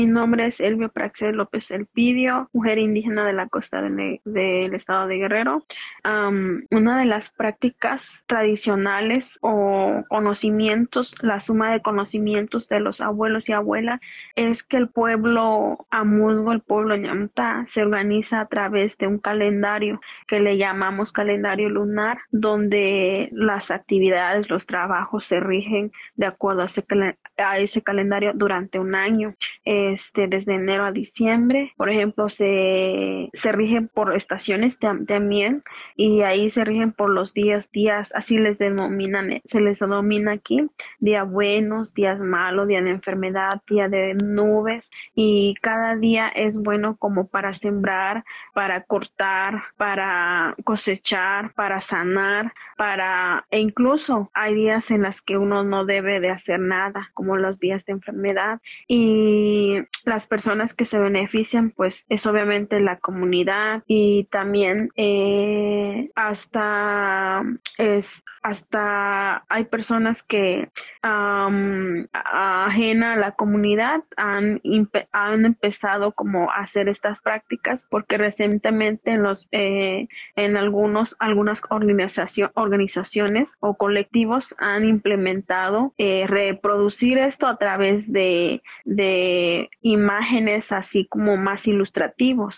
Mi nombre es Elvio Praxel López Elpidio, mujer indígena de la costa del estado de Guerrero. Una de las prácticas tradicionales o conocimientos, la suma de conocimientos de los abuelos y abuelas, es que el pueblo Amuzgo, el pueblo ñamta, se organiza a través de un calendario que le llamamos calendario lunar, donde las actividades, los trabajos se rigen de acuerdo a ese calendario durante un año, desde enero a diciembre. Por ejemplo, se rigen por estaciones también, y ahí se rigen por los días, así se les denomina aquí, días buenos, días malos, día de enfermedad, día de nubes, y cada día es bueno como para sembrar, para cortar, para cosechar, para sanar, e incluso hay días en las que uno no debe de hacer nada, como los días de enfermedad. Y las personas que se benefician, pues es obviamente la comunidad, y también hasta hay personas que ajena a la comunidad han empezado como a hacer estas prácticas, porque recientemente en algunas organizaciones o colectivos han implementado reproducir esto a través de imágenes así como más ilustrativos.